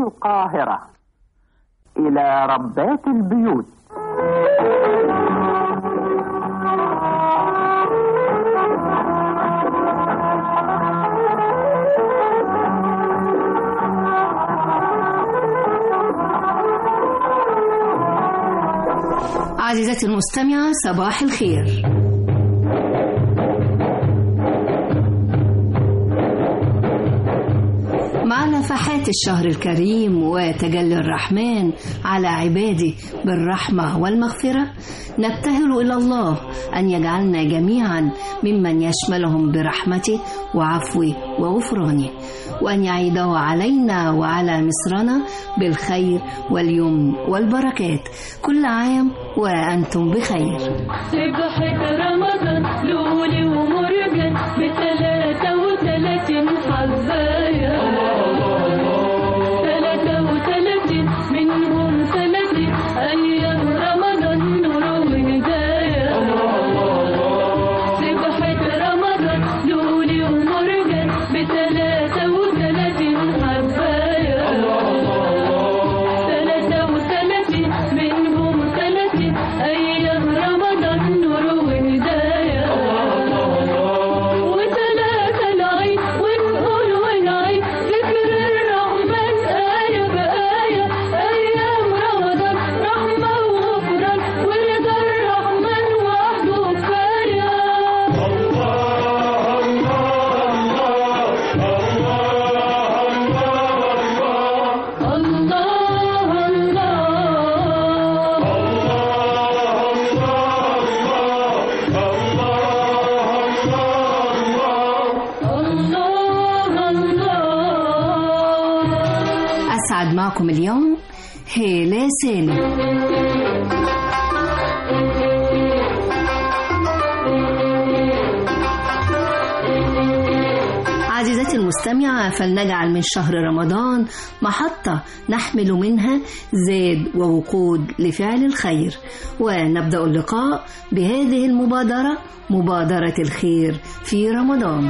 القاهرة. إلى ربات البيوت. عزيزتي المستمعة، صباح الخير. مع نفحات الشهر الكريم وتجلي الرحمن على عباده بالرحمة والمغفرة، نبتهل إلى الله أن يجعلنا جميعا ممن يشملهم برحمته وعفوه وغفرانه، وأن يعيده علينا وعلى مصرنا بالخير واليمن والبركات. كل عام وأنتم بخير. صبحة رمضان لولي ومرجان ب33 حباية، 33 منهم 30 أيام رمضان نور وهداية. صبحة رمضان لولي ومرجان ب33 حباية، 33 منهم 30 أيام رمضان نور وهداية. وثلاثة العيد ونقول ونعيد ذكر الرحمن آية بآية، أيام رمضان رحمة وغفران ورضا الرحمن وحده كفاية. أسعد معكم اليوم هالة سالم. عزيزتي المستمعة، فلنجعل من شهر رمضان محطة نحمل منها زاد ووقود لفعل الخير، ونبدأ اللقاء بهذه المبادرة، مبادرة الخير في رمضان.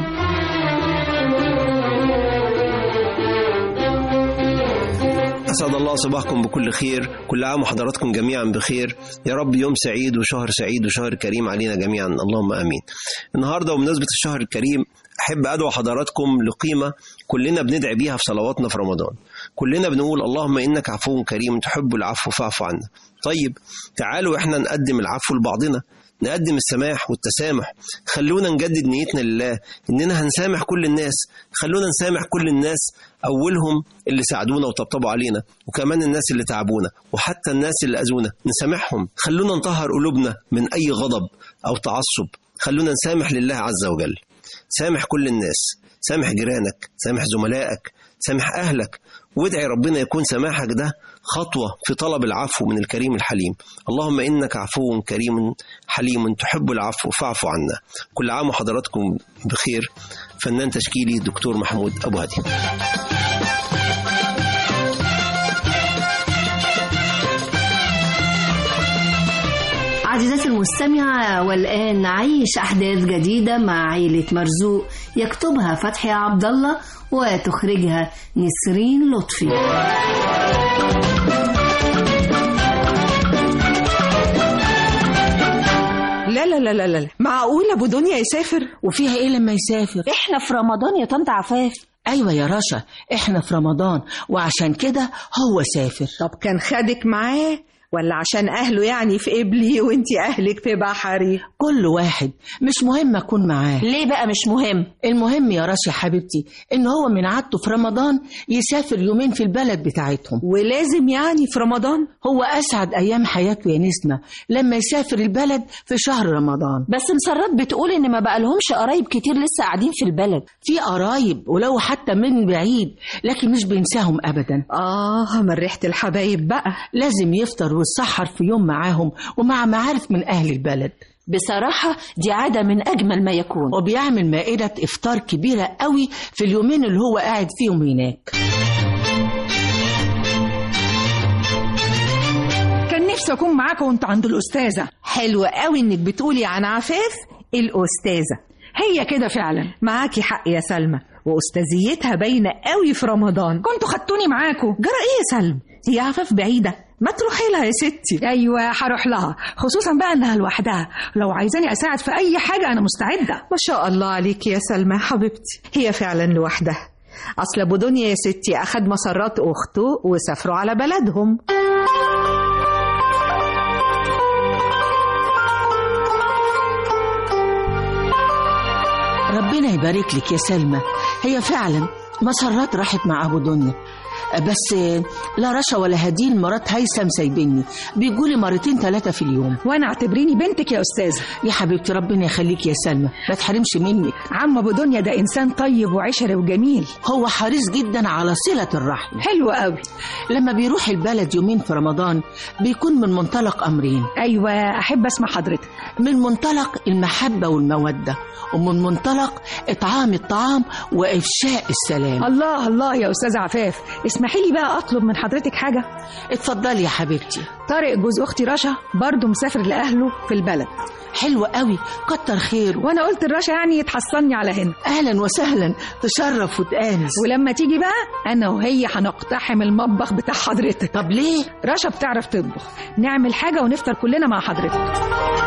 أسعد الله صباحكم بكل خير، كل عام وحضراتكم جميعا بخير، يا رب يوم سعيد وشهر سعيد وشهر كريم علينا جميعا، اللهم آمين. النهاردة وبمناسبة الشهر الكريم أحب أدعو حضراتكم لقيمة كلنا بندعي بيها في صلواتنا في رمضان. كلنا بنقول اللهم إنك عفو كريم تحب العفو فاعف عنا. طيب تعالوا إحنا نقدم العفو لبعضنا، نقدم السماح والتسامح. خلونا نجدد نيتنا لله إننا هنسامح كل الناس، خلونا نسامح كل الناس، أولهم اللي ساعدونا وطبطبوا علينا، وكمان الناس اللي تعبونا، وحتى الناس اللي أذونا نسامحهم. خلونا نطهر قلوبنا من أي غضب أو تعصب، خلونا نسامح لله عز وجل. سامح كل الناس، سامح جيرانك، سامح زملائك، سامح أهلك، وادعي ربنا يكون سماحك ده خطوة في طلب العفو من الكريم الحليم. اللهم إنك عفو كريم حليم تحب العفو فاعف عنا. كل عام وحضراتكم بخير. فنان تشكيلي دكتور محمود أبو هادي. عزيزتي المستمعة، والآن نعيش أحداث جديدة مع عائلة مرزوق، يكتبها فتحي عبد الله وتخرجها نسرين لطفي. لا لا لا لا لا، معقول ابو دنيا يسافر؟ وفيها ايه لما يسافر؟ احنا في رمضان يا طنط عفاف. ايوه يا رشا، احنا في رمضان وعشان كده هو سافر. طب كان خدك معاه ولا عشان أهله يعني في قبلي وانتي أهلك في بحري؟ كل واحد، مش مهم أكون معاه. ليه بقى مش مهم؟ المهم يا رشا حبيبتي إن هو من عادته في رمضان يسافر يومين في البلد بتاعتهم. ولازم يعني في رمضان؟ هو أسعد أيام حياته يا نسمة لما يسافر البلد في شهر رمضان. بس مسرات بتقول إن ما بقى لهمش قرايب كتير لسه قاعدين في البلد. في قرايب ولو حتى من بعيد، لكن مش بينساهم أبدا. من ريحة الحبايب بقى. لازم يفطر ويتسحر في يوم معاهم ومع معارف من أهل البلد. بصراحة دي عادة من أجمل ما يكون. وبيعمل مائدة إفطار كبيرة قوي في اليومين اللي هو قاعد فيهم هناك. كان نفسي أكون معاك وانت عند الأستاذة. حلوة قوي إنك بتقولي عن عفاف الأستاذة، هي كده فعلا. معاكي حق يا سلمى، وأستاذيتها باينة قوي في رمضان. كنتوا خدتوني معاكم. جرى إيه يا سلمى؟ هي عفاف بعيدة، ما تروحي لها يا ستي. ايوه هروح لها، خصوصا بقى انها لوحدها. لو عايزاني اساعد في اي حاجه انا مستعده. ما شاء الله عليك يا سلمى حبيبتي. هي فعلا لوحدها، اصل ابو دنيا يا ستي اخد مسرات اخته وسافروا على بلدهم. ربنا يبارك لك يا سلمى. هي فعلا مسرات راحت مع ابو دنيا، بس لا رشا ولا هدين مرات هيثم سايبيني، بيجولي مرتين 3 في اليوم. وانا اعتبريني بنتك يا استاذه. يا حبيبتي ربنا يخليك يا سلمى، ما تحرمش منك. عم ابو دنيا ده انسان طيب وعشري وجميل، هو حريص جدا على صلة الرحم. حلو قوي. لما بيروح البلد يومين في رمضان بيكون من منطلق امرين. ايوه احب اسمع حضرتك. من منطلق المحبة والمودة، ومن منطلق اطعام الطعام وافشاء السلام. الله الله يا استاذه عفاف، اسمحي لي بقى اطلب من حضرتك حاجه. اتفضلي يا حبيبتي. طارق جوز اختي رشا برضه مسافر لاهله في البلد. حلو قوي، كتر خير. وانا قلت لرشا يعني يتحصلني على هنا. اهلا وسهلا، تشرف وتآنس. ولما تيجي بقى انا وهي هنقتحم المطبخ بتاع حضرتك. طب ليه؟ رشا بتعرف تطبخ، نعمل حاجه ونفطر كلنا مع حضرتك.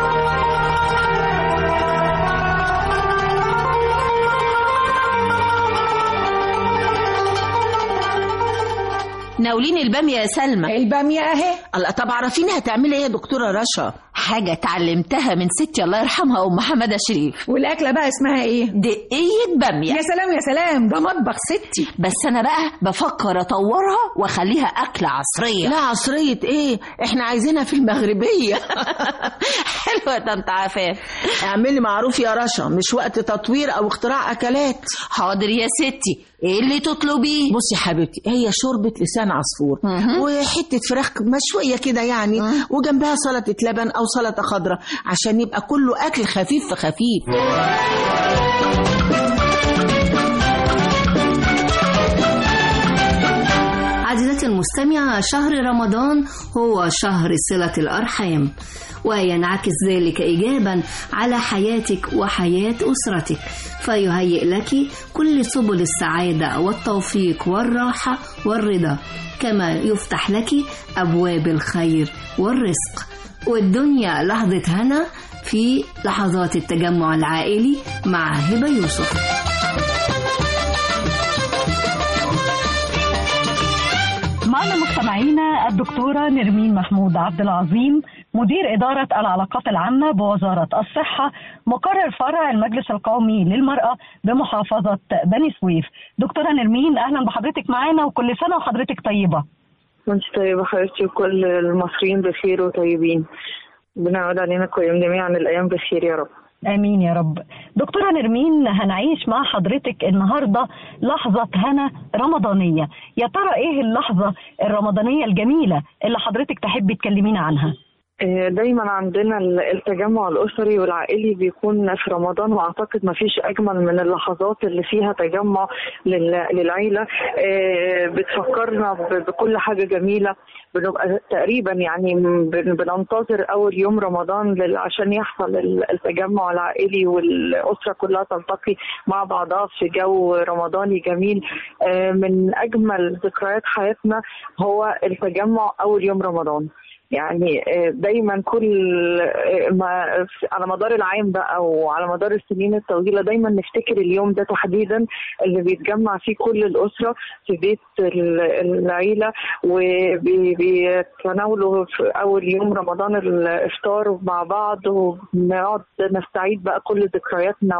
ناوليني البامية يا سلمى. البامية اهي. الله، طب عرفيني هتعملي ايه يا دكتورة رشا؟ حاجة اتعلمتها من ستي الله يرحمها أم حمادة شريف. والأكلة بقى اسمها ايه؟ دقية بامية. يا سلام يا سلام، ده مطبخ ستي. بس أنا بقى بفكر أطورها وأخليها أكلة عصرية. لا عصرية ايه، احنا عايزينها في المغربية. حلوة طنط عفاف. اعملي معروف يا رشا، مش وقت تطوير او اختراع اكلات. حاضر يا ستي، ايه اللي تطلبيه؟ بصي حبيبتي، هي شوربة لسان عصفور وحتة فراخ مشوية كده يعني، وجنبها سلطة لبن او سلطة خضراء، عشان يبقى كله اكل خفيف في خفيف. عزيزتي المستمعة، شهر رمضان هو شهر صلة الأرحام، وينعكس ذلك إيجابا على حياتك وحياة أسرتك، فيهيئ لك كل سبل السعادة والتوفيق والراحة والرضا، كما يفتح لك أبواب الخير والرزق، والدنيا لحظة هنا في لحظات التجمع العائلي مع هبة يوسف. معنا مستمعينا الدكتورة نرمين محمود عبد العظيم، مدير إدارة العلاقات العامة بوزارة الصحة، مقرر فرع المجلس القومي للمرأة بمحافظة بني سويف. دكتورة نرمين أهلا بحضرتك معانا، وكل سنة وحضرتك طيبة. وانت طيبة حضرتك، وكل المصريين بخير وطيبين. بنعود علينا كل جميعا الأيام بخير يا رب. آمين يا رب. دكتورة نرمين، هنعيش مع حضرتك النهاردة لحظة هنا رمضانية. يا ترى إيه اللحظة الرمضانية الجميلة اللي حضرتك تحبي تكلمينا عنها؟ دايما عندنا التجمع الأسري والعائلي بيكون في رمضان، وأعتقد ما فيش أجمل من اللحظات اللي فيها تجمع للعيلة. بتفكرنا بكل حاجة جميلة. بنبقى تقريبا يعني بننتظر أول يوم رمضان عشان يحصل التجمع العائلي، والأسرة كلها تلتقي مع بعضها في جو رمضاني جميل. من أجمل ذكريات حياتنا هو التجمع أول يوم رمضان. يعني دايما كل ما على مدار العام بقى وعلى مدار السنين الطويلة دايما نفتكر اليوم ده تحديدا اللي بيتجمع فيه كل الأسرة في بيت العيلة، وبيتناولوا في أول يوم رمضان الإفطار مع بعض، ونقعد نستعيد بقى كل ذكرياتنا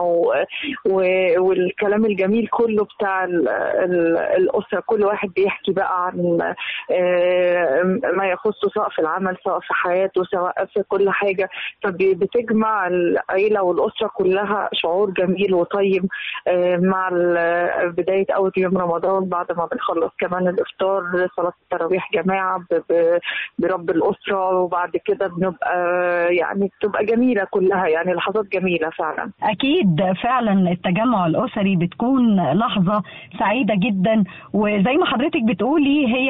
والكلام الجميل كله بتاع الأسرة. كل واحد بيحكي بقى عن ما يخصه سواء في العمل سواء في حياته سواء في كل حاجة، فبتجمع العيلة والأسرة كلها شعور جميل وطيب مع بداية أول يوم رمضان. بعد ما بنخلص كمان الإفطار صلاة التراويح جماعة برب الأسرة، وبعد كده بنبقى يعني بتبقى جميلة كلها، يعني لحظات جميلة فعلا. أكيد فعلا التجمع الأسري بتكون لحظة سعيدة جدا، وزي ما حضرتك بتقولي هي لحظة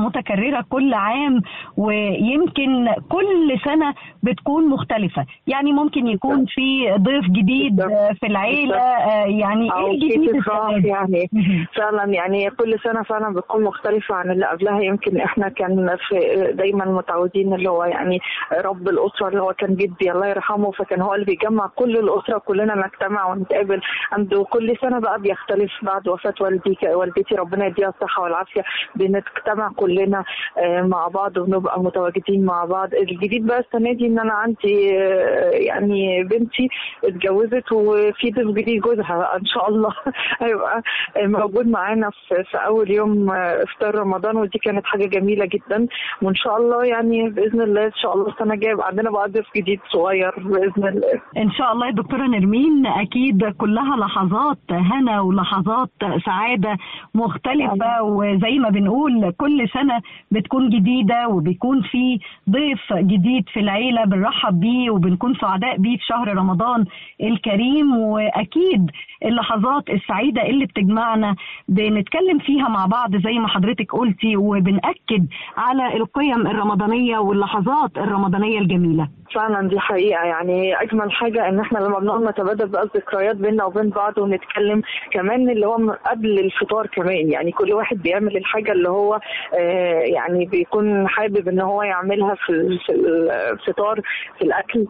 متكررة كل عام، ويمكن كل سنة بتكون مختلفة. يعني ممكن يكون في ضيف جديد في العيلة، يعني ايه الجديد يعني فعلا يعني كل سنة فعلا بتكون مختلفة عن اللي قبلها. يمكن احنا كان في دايما متعودين اللي هو يعني رب الأسرة اللي هو كان جدي الله يرحمه، فكان هو اللي بيجمع كل الأسرة كلنا نجتمع ونتقابل عنده. كل سنة بقى بيختلف بعد وفاة والدتي ربنا يديها الصحة والعافية، بنجتمع كلنا مع بعض ونبقى متواجدين مع بعض. الجديد بقى السنة دي ان انا عندي يعني بنتي اتجوزت وفي ضيف جديد جوزها ان شاء الله هيبقى موجود معانا في اول يوم افطار رمضان، ودي كانت حاجة جميلة جدا. وان شاء الله يعني باذن الله ان شاء الله السنة الجاية يبقى عندنا بقى ضيف جديد صغير باذن الله. ان شاء الله يا دكتورة نرمين، اكيد كلها لحظات هنا ولحظات سعادة مختلفة، وزي ما بنقول كل سنة بتكون جديدة وبيكون في ضيف جديد في العيلة بنرحب بيه وبنكون سعداء بيه في شهر رمضان الكريم. واكيد اللحظات السعيدة اللي بتجمعنا بنتكلم فيها مع بعض زي ما حضرتك قلتي، وبنأكد على القيم الرمضانية واللحظات الرمضانية الجميلة. فعلا دي حقيقة، يعني أجمل حاجة إن إحنا لما بنقعد نتبادل بقى الذكريات بيننا وبين بعض ونتكلم كمان اللي هو قبل الفطار كمان. يعني كل واحد بيعمل الحاجة اللي هو يعني بيكون حابب إن هو يعملها في الفطار في الأكل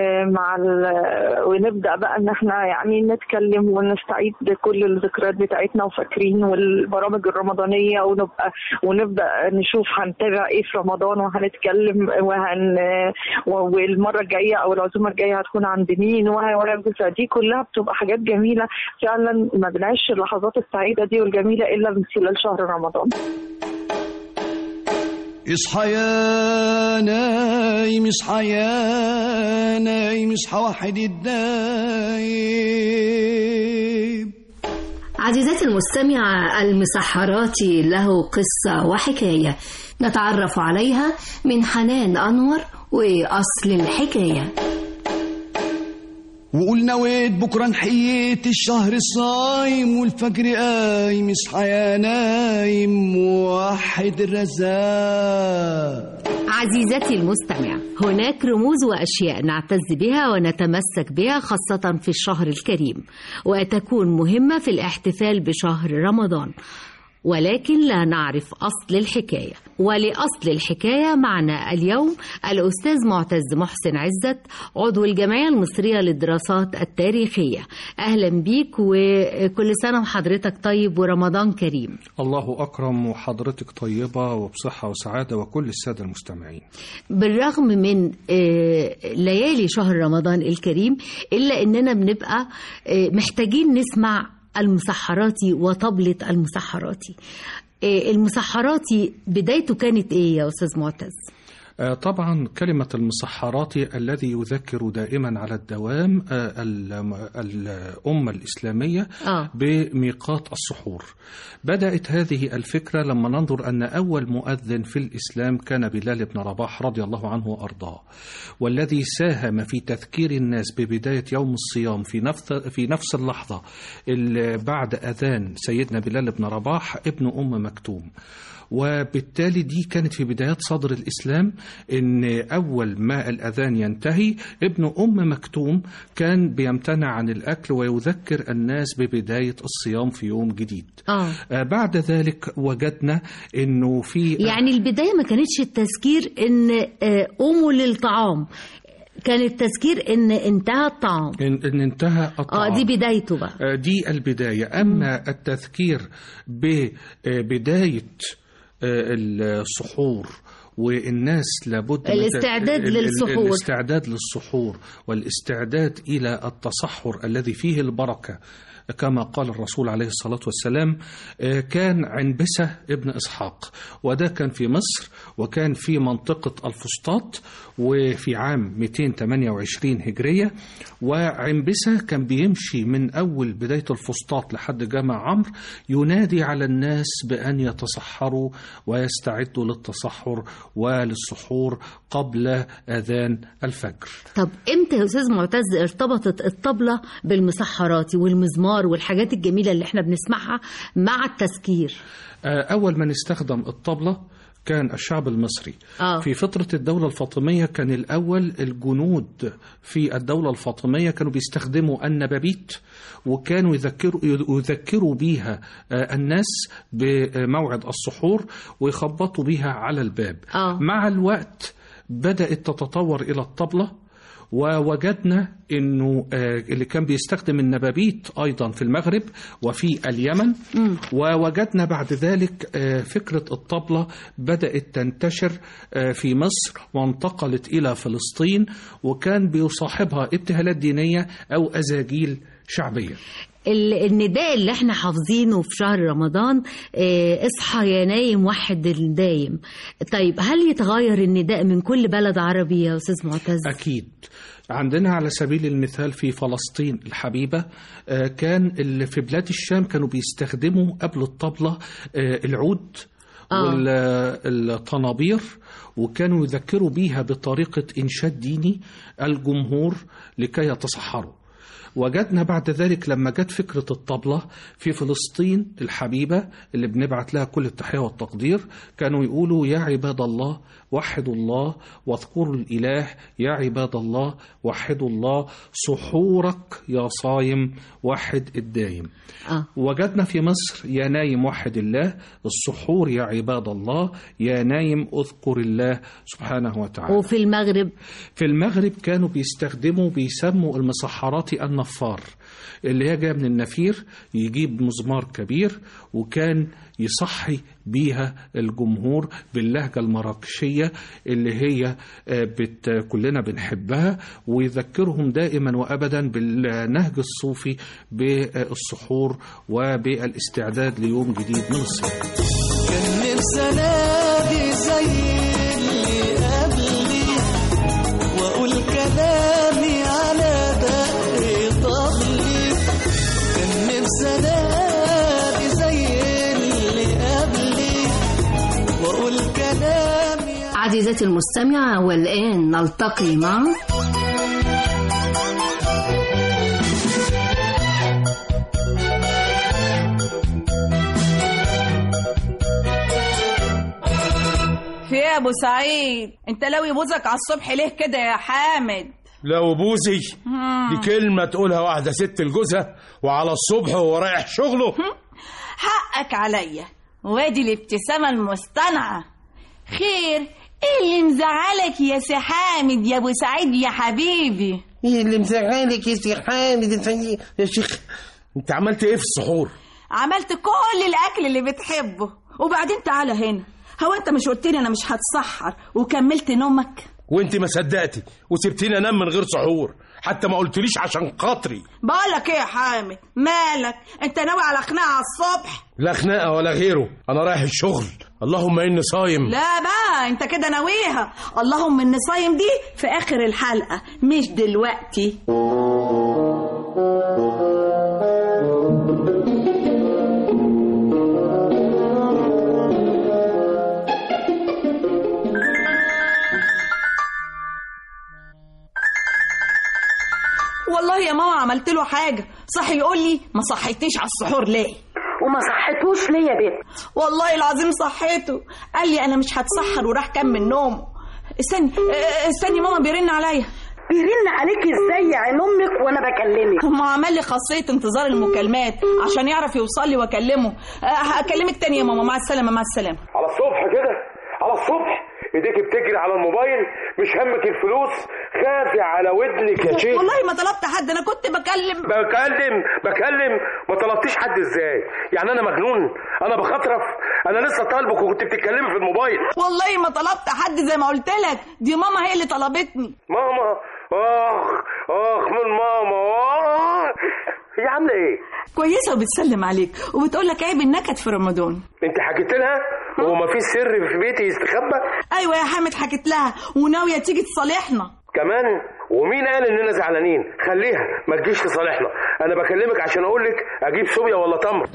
ونبدأ بقى إن إحنا يعني نتكلم ونستعيد كل الذكريات بتاعتنا وفاكرين والبرامج الرمضانية، ونبدأ نشوف هنتابع إيه في رمضان وهنتكلم والمرة الجاية أو العزومة الجاية هتكون عند مين دي كلها بتبقى حاجات جميلة فعلا. ما بنعيش اللحظات السعيدة دي والجميلة إلا من خلال شهر رمضان. اصحى يا نايم اصحى يا نايم اصحى وحد الدايم. عزيزاتي المستمعة، المسحراتي له قصة وحكاية نتعرف عليها من حنان أنور وأصل الحكاية. وقول نويت بكرة نحييت الشهر الصايم والفجر قايم اصحى يا نايم وحد الرزاق. عزيزتي المستمع، هناك رموز وأشياء نعتز بها ونتمسك بها خاصة في الشهر الكريم، وتكون مهمة في الاحتفال بشهر رمضان، ولكن لا نعرف أصل الحكاية. ولأصل الحكاية معنا اليوم الأستاذ معتز محسن عزت، عضو الجمعية المصرية للدراسات التاريخية. أهلا بيك وكل سنة وحضرتك طيب ورمضان كريم. الله أكرم وحضرتك طيبة وبصحة وسعادة وكل السادة المستمعين. بالرغم من ليالي شهر رمضان الكريم إلا أننا بنبقى محتاجين نسمع المسحراتي وطبلة المسحراتي. المسحراتي بدايته كانت ايه يا أستاذ معتز؟ طبعا كلمة المسحراتي الذي يذكر دائما على الدوام الأمة الإسلامية بميقات السحور. بدأت هذه الفكرة لما ننظر أن أول مؤذن في الإسلام كان بلال بن رباح رضي الله عنه وأرضاه، والذي ساهم في تذكير الناس ببداية يوم الصيام في نفس اللحظة بعد أذان سيدنا بلال بن رباح ابن أم مكتوم. وبالتالي دي كانت في بدايات صدر الإسلام، إن أول ما الأذان ينتهي ابن أم مكتوم كان بيمتنع عن الأكل ويذكر الناس ببداية الصيام في يوم جديد. بعد ذلك وجدنا إنه في يعني البداية ما كانتش التذكير إن قوموا للطعام، كان التذكير إن انتهى الطعام، إن انتهى الطعام. دي بدايته بقى، دي البداية. أما التذكير ببداية السحور والناس لابد الاستعداد للسحور والاستعداد إلى التصحر الذي فيه البركة كما قال الرسول عليه الصلاة والسلام، كان عنبسة ابن إسحاق، وده كان في مصر وكان في منطقة الفسطاط وفي عام 228 هجرية. وعنبسة كان بيمشي من أول بداية الفسطاط لحد جامع عمرو ينادي على الناس بأن يتصحروا ويستعدوا للتصحر وللسحور قبل أذان الفجر. طب إمتى يا أستاذ معتز ارتبطت الطبلة بالمسحراتي والمزمار المزمار والحاجات الجميلة اللي احنا بنسمعها مع التذكير؟ أول من استخدم الطبلة كان الشعب المصري. في فترة الدولة الفاطمية كان الأول الجنود في الدولة الفاطمية كانوا بيستخدموا النبابيت، وكانوا يذكروا بيها الناس بموعد السحور ويخبطوا بيها على الباب. مع الوقت بدأت تتطور إلى الطبلة، ووجدنا أنه اللي كان بيستخدم النبابيت أيضا في المغرب وفي اليمن. ووجدنا بعد ذلك فكرة الطبلة بدأت تنتشر في مصر وانتقلت إلى فلسطين، وكان بيصاحبها ابتهالات دينية أو أزاجيل شعبية. النداء اللي احنا حافظينه في شهر رمضان اصحى يا نايم وحد الدايم. طيب هل يتغير النداء من كل بلد عربي يا أستاذ معتز؟ أكيد. عندنا على سبيل المثال في فلسطين الحبيبة كان اللي في بلاد الشام كانوا بيستخدموا قبل الطبلة العود والطنابير، وكانوا يذكروا بيها بطريقة إنشاد ديني الجمهور لكي يتصحروا. وجدنا بعد ذلك لما جت فكرة الطبلة في فلسطين الحبيبة اللي بنبعت لها كل التحية والتقدير، كانوا يقولوا يا عباد الله وحدوا الله واذكروا الإله، يا عباد الله وحدوا الله، سحورك يا صايم وحد الدايم. وجدنا في مصر يا نايم وحد الله، السحور يا عباد الله، يا نايم اذكر الله سبحانه وتعالى. وفي المغرب؟ في المغرب كانوا بيسموا المسحرات النفار، اللي هي جايه من النفير، يجيب مزمار كبير وكان يصحي بيها الجمهور باللهجة المراكشية اللي هي كلنا بنحبها، ويذكرهم دائما وأبدا بالنهج الصوفي بالسحور وبالاستعداد ليوم جديد من الصيام. كان نفسي انادي زي اللي قبلي واقول كلامي على دق طبلي، كان نفسي انادي زي اللي قبلي واقول كلامي. عزيزتي المستمعة، والآن نلتقي مع في يا ابو سعيد، انت لوي بوزك على الصبح ليه كده يا حامد؟ لو بوزي دي كلمة تقولها واحدة ست لجوزها وعلى الصبح وهو رايح شغله. حقك عليا، وادي الابتسامة المصطنعة. خير، ايه اللي مزعلك يا سي حامد يا ابو سعيد يا حبيبي؟ ايه اللي مزعلك يا سي حامد يا شيخ؟ انت عملت ايه في السحور؟ عملت كل الاكل اللي بتحبه. وبعدين تعالى هنا، هو انت مش قلت لي انا مش هتسحر وكملت نومك؟ وانت ما صدقتي وسبتيني انام من غير سحور، حتى ما قلتليش عشان خاطري. بقولك ايه يا حامد، مالك؟ انت ناوي على خناقه على الصبح؟ لا خناقه ولا غيره، انا رايح الشغل. اللهم اني صايم. لا بقى انت كده ناويها. اللهم اني صايم دي في اخر الحلقه مش دلوقتي. والله يا ماما عملت له حاجه، صحي يقول لي ما صحيتيش على السحور ليه؟ وما صحيتوش ليه يا بنت؟ والله العظيم صحيته، قال لي انا مش هتسحر وراح كمل نومه. استني ماما بيرن عليا. بيرن عليك ازاي يا عين امك وانا بكلمك؟ ما عمل لي خاصيه انتظار المكالمات عشان يعرف يوصل لي واكلمه. هكلمك تاني يا ماما، مع السلامه. مع السلامه. على الصبح كده، على الصبح ايديك بتجري على الموبايل، مش همك الفلوس، خافي على ودنك يا شيخ. والله ما طلبت حد، انا كنت بكلم. ما طلبتيش حد ازاي؟ يعني انا مجنون؟ انا بخطرف؟ انا لسه طالبك وكنت بتتكلمي في الموبايل. والله ما طلبت حد زي ما قلت لك، دي ماما هي اللي طلبتني. ماما؟ اخ من ماما. هي عامله ايه؟ كويسه وبتسلم عليك وبتقول لك عيب النكد في رمضان. انت حكيت لها؟ هو ما في سر في بيتي يستخبى؟ ايوه يا حامد حكيت لها وناويه تيجي تصالحنا كمان. ومين قال اننا زعلانين؟ خليها ما تجيش تصالحنا، انا بكلمك عشان اقول لك اجيب صوبيا ولا تمر.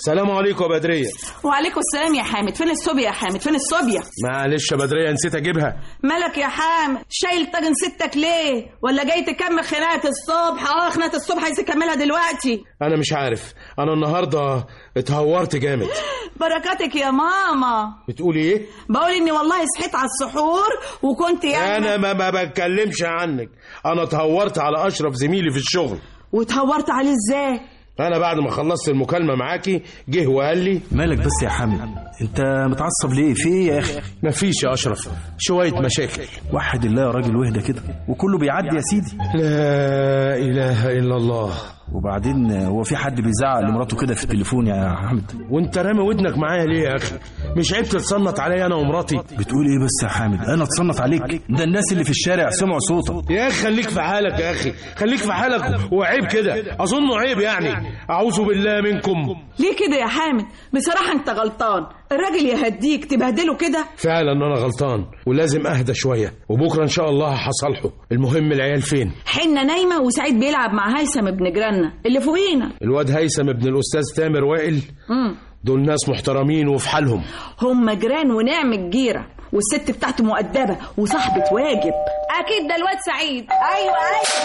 السلام عليكم يا بدرية. وعليكم السلام يا حامد. فين الصوبيا يا حامد؟ فين الصوبيا؟ معلش يا بدرية نسيت اجيبها. مالك يا حامد؟ شايل طاجن ستك ليه؟ ولا جاي تكمل خناقة الصبح؟ خناقة الصبح عايز تكملها دلوقتي. انا مش عارف، انا النهارده اتهورت جامد. بركاتك يا ماما. بتقولي ايه؟ بقول اني والله صحيت على السحور وكنت يعني انا ما بتكلمش عنك، انا اتهورت على اشرف زميلي في الشغل. واتهورت عليه ازاي؟ انا بعد ما خلصت المكالمه معاكي جه وقال لي مالك بس يا حامد، انت متعصب ليه؟ في ايه يا اخي؟ مفيش يا اشرف، شويه مشاكل. وحد الله يا راجل واهدى كده، وكله بيعدي يا سيدي. لا اله الا الله. وبعدين هو في حد بيزعق لمراته كده في التليفون يا حامد؟ وانت رامي ودنك معايا ليه يا اخي؟ مش عيب تتصنت عليا انا ومراتي؟ بتقول ايه بس يا حامد؟ انا اتصنت عليك؟ ده الناس اللي في الشارع سمعوا صوتك. يا اخي خليك في حالك يا اخي، خليك في حالك. وعيب كده، اظنه عيب يعني. اعوذ بالله منكم. ليه كده يا حامد؟ بصراحه انت غلطان، الراجل يهديك تبهدله كده. فعلا انا غلطان ولازم اهدى شويه، وبكره ان شاء الله هصالحه. المهم العيال فين؟ حنه نايمه وسعيد بيلعب مع هيثم ابن جيراننا اللي فوقينا. الواد هيثم ابن الاستاذ تامر وائل دول ناس محترمين وفي حالهم. هم جيران ونعم الجيره، والست بتاعته مؤدبه وصاحبه واجب. اكيد ده الواد سعيد. ايوه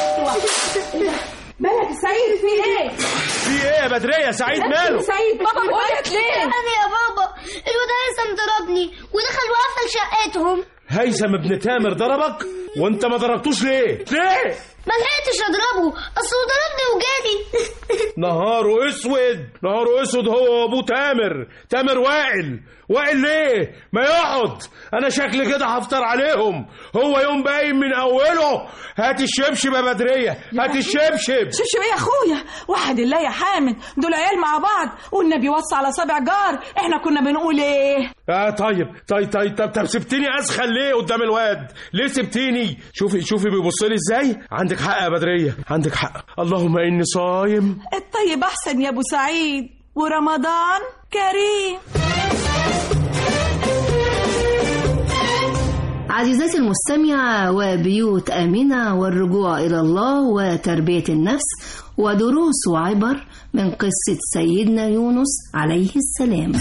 مالك سعيد؟ في ايه؟ في ايه يا بدريه؟ سعيد ماله؟ سعيد بابا بقولك ليه؟ انا يا بابا الواد هيثم ضربني ودخل وقفل شقتهم. هيثم ابن تامر ضربك؟ وانت ما ضربتوش ليه؟ ما لحقتش اضربه، اصله ضربني وجالي. نهاره اسود هو ابو تامر وائل ليه؟ ما يقعد، انا شكلي كده هفطر عليهم. هو يوم باين من اوله. هات الشبشب يا بدريه، هات الشبشب. شبشب ايه يا اخويا؟ وحد الله يا حامد، دول عيال مع بعض والنبي وصى على صابع جار. احنا كنا بنقول ايه؟ طيب سبتني اسخن ليه قدام الواد؟ ليه سبتيني؟ شوفي بيبص لي ازاي. عندك حق يا بدريه، عندك حق. اللهم اني صايم. الطيب احسن يا ابو سعيد، ورمضان كريم. عزيزاتي المستمعة، وبيوت آمنة والرجوع إلى الله وتربية النفس ودروس وعبر من قصة سيدنا يونس عليه السلام.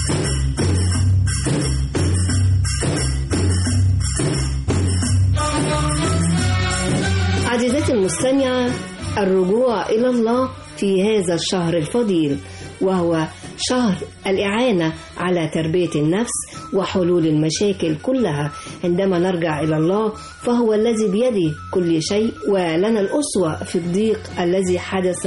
عزيزاتي المستمعة، الرجوع إلى الله في هذا الشهر الفضيل، وهو شهر الإعانة على تربية النفس وحلول المشاكل كلها. عندما نرجع إلى الله فهو الذي بيده كل شيء، ولنا الأسوة في الضيق الذي حدث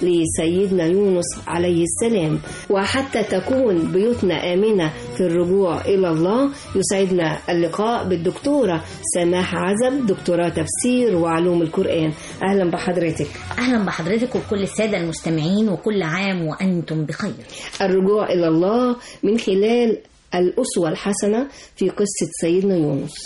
لسيدنا يونس عليه السلام. وحتى تكون بيوتنا آمنة في الرجوع إلى الله، يسعدنا اللقاء بالدكتورة سماح عزب، دكتوراه تفسير وعلوم القرآن. أهلا بحضرتك. أهلا بحضرتك وكل السادة المستمعين، وكل عام وأنتم بخير. الرجوع إلى الله من خلال الأسوة الحسنة في قصة سيدنا يونس.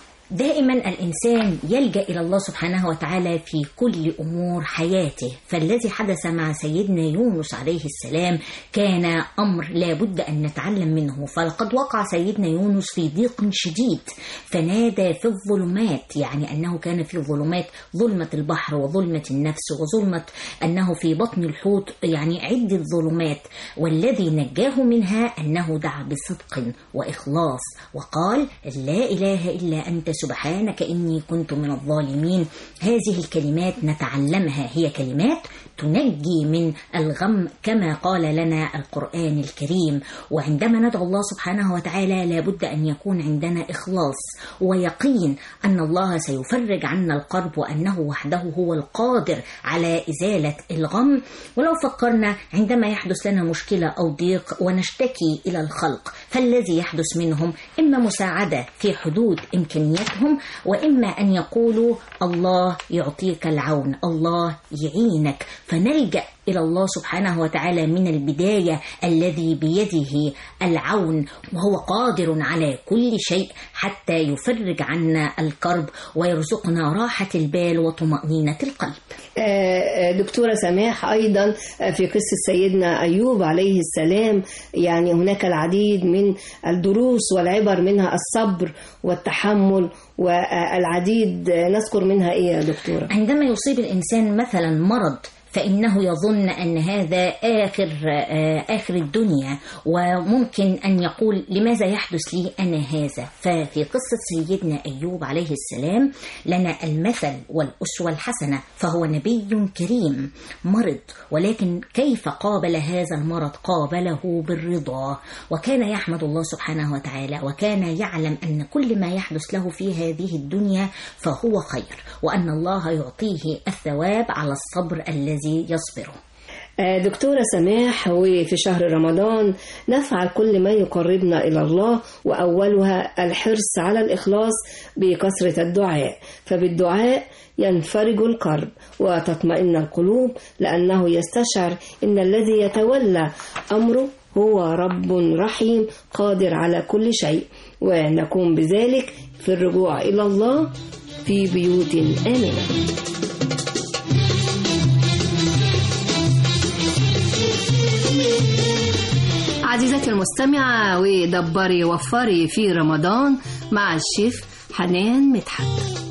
دائما الإنسان يلجأ إلى الله سبحانه وتعالى في كل أمور حياته، فالذي حدث مع سيدنا يونس عليه السلام كان أمر لا بد أن نتعلم منه. فلقد وقع سيدنا يونس في ضيق شديد، فنادى في الظلمات، يعني أنه كان في ظلمات، ظلمة البحر وظلمة النفس وظلمة أنه في بطن الحوت، يعني عدة ظلمات. والذي نجاه منها أنه دعا بصدق وإخلاص وقال: لا إله إلا أنت سبحانك إني كنت من الظالمين. هذه الكلمات نتعلمها، هي كلمات تنجي من الغم كما قال لنا القرآن الكريم. وعندما ندعو الله سبحانه وتعالى لابد أن يكون عندنا إخلاص ويقين أن الله سيفرج عنا الكرب، وأنه وحده هو القادر على إزالة الغم. ولو فكرنا عندما يحدث لنا مشكلة أو ضيق ونشتكي إلى الخلق، فالذي يحدث منهم إما مساعدة في حدود إمكانياتهم، وإما أن يقولوا الله يعطيك العون، الله يعينك. فنلجأ إلى الله سبحانه وتعالى من البداية الذي بيده العون، وهو قادر على كل شيء حتى يفرج عنا الكرب ويرزقنا راحة البال وطمأنينة القلب. دكتورة سماح، أيضا في قصة سيدنا أيوب عليه السلام يعني هناك العديد من الدروس والعبر، منها الصبر والتحمل والعديد. نذكر منها إيه يا دكتورة؟ عندما يصيب الإنسان مثلا مرض فإنه يظن أن هذا آخر الدنيا، وممكن أن يقول لماذا يحدث لي أنا هذا. ففي قصة سيدنا أيوب عليه السلام لنا المثل والأسوة الحسنة، فهو نبي كريم مرض، ولكن كيف قابل هذا المرض؟ قابله بالرضا، وكان يحمد الله سبحانه وتعالى، وكان يعلم أن كل ما يحدث له في هذه الدنيا فهو خير، وأن الله يعطيه الثواب على الصبر الذي يصبره. دكتورة سماح، وفي شهر رمضان نفعل كل ما يقربنا إلى الله، وأولها الحرص على الإخلاص بكثرة الدعاء، فبالدعاء ينفرج الكرب وتطمئن القلوب، لأنه يستشعر إن الذي يتولى أمره هو رب رحيم قادر على كل شيء، ونقوم بذلك في الرجوع إلى الله في بيوت آمنة. عزيزتي المستمعة، ودبري وفري في رمضان مع الشيف حنان مدحت.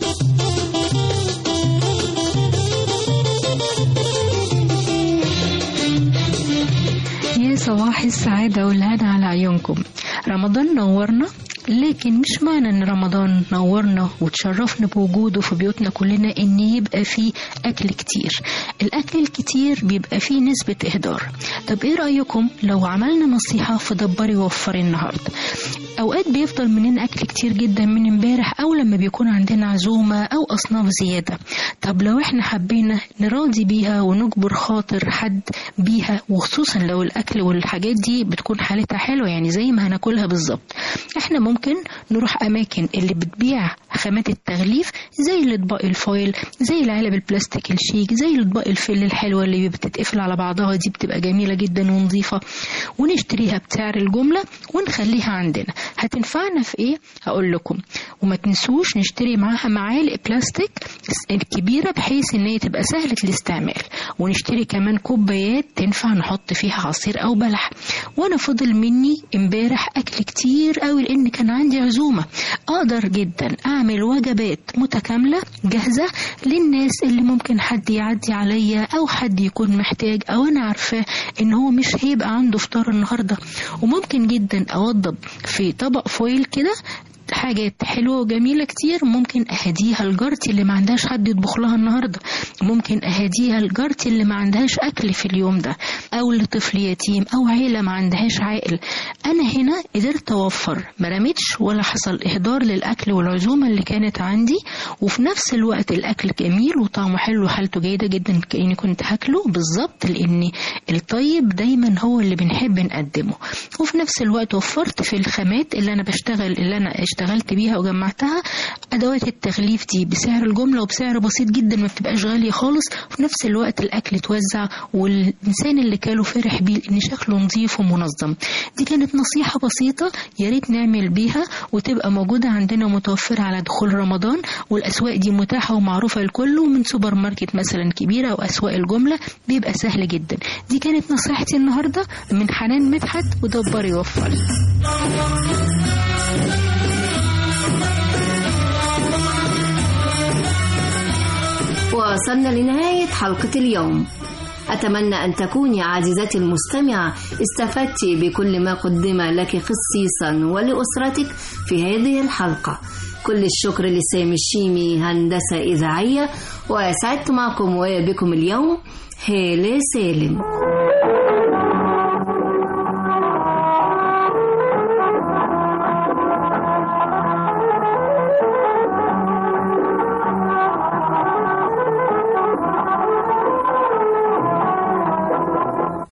يا صباح السعادة والهنا على عيونكم. رمضان نورنا، لكن مش معنى ان رمضان نورنا وتشرفنا بوجوده في بيوتنا كلنا ان يبقى فيه اكل كتير. الاكل الكتير بيبقى فيه نسبة اهدار. طب ايه رأيكم لو عملنا نصيحة في دبري وفري النهاردة؟ اوقات بيفضل مننا اكل كتير جدا من امبارح، او لما بيكون عندنا عزومة او اصناف زيادة. طب لو احنا حبينا نراضي بيها ونجبر خاطر حد بيها، وخصوصا لو الاكل والحاجات دي بتكون حالتها حلوة، يعني زي ما هناكلها بالظبط، احنا ممكن نروح اماكن اللي بتبيع خامات التغليف زي الاطباق الفويل، زي العلب البلاستيك الشيك، زي الاطباق الفل الحلوة اللي بتتقفل على بعضها، دي بتبقى جميلة جدا ونظيفة، ونشتريها بسعر الجملة ونخليها عندنا. هتنفعنا في ايه؟ هقول لكم. وما تنسوش نشتري معاها معالق بلاستيك الكبيرة بحيث ان هي تبقى سهلة الاستعمال، ونشتري كمان كوبايات تنفع نحط فيها عصير او بلح. وانا فضل مني امبارح اكل كتير قوي لان كان عندي عزومة، اقدر جدا اعمل وجبات متكاملة جاهزة للناس اللي ممكن حد يعدي عليا او حد يكون محتاج، او انا عارفة ان هو مش هيبقى عنده فطار النهاردة. وممكن جدا اوضب في طبق فويل كده حاجات حلوة وجميلة كتير، ممكن أهديها لجارتي اللي ما عندهاش حد يطبخ لها النهاردة، ممكن أهديها لجارتي اللي ما عندهاش أكل في اليوم ده، أو لطفل يتيم أو عيلة ما عندهاش عائل. أنا هنا قدرت أوفر، ما رميتش ولا حصل إهدار للأكل والعزومة اللي كانت عندي، وفي نفس الوقت الأكل جميل وطعمه حلو وحالته جيدة جدا كأني كنت هاكله بالظبط، لأن الطيب دايما هو اللي بنحب نقدمه. وفي نفس الوقت وفرت في الخامات اللي أنا اشتغلت بيها وجمعتها. أدوات التغليف دي بسعر الجملة وبسعر بسيط جدا، ما بتبقاش غالية خالص، وفي نفس الوقت الأكل اتوزع والإنسان اللي كاله فرح بيه إن شكله نظيف ومنظم. دي كانت نصيحة بسيطة يا ريت نعمل بيها وتبقى موجودة عندنا متوفرة على دخول رمضان، والأسواق دي متاحة ومعروفة لكله، من سوبر ماركت مثلا كبيرة أو أسواق الجملة بيبقى سهل جدا. دي كانت نصيحتي النهاردة من حنان مدحت ودبري وفري. وصلنا لنهاية حلقة اليوم. أتمنى أن تكوني عزيزتي المستمعة استفدتي بكل ما قدم لك خصيصا ولأسرتك في هذه الحلقة. كل الشكر لسامي الشيمي هندسة إذاعية، وسعدت معكم وبكم اليوم هالة سالم.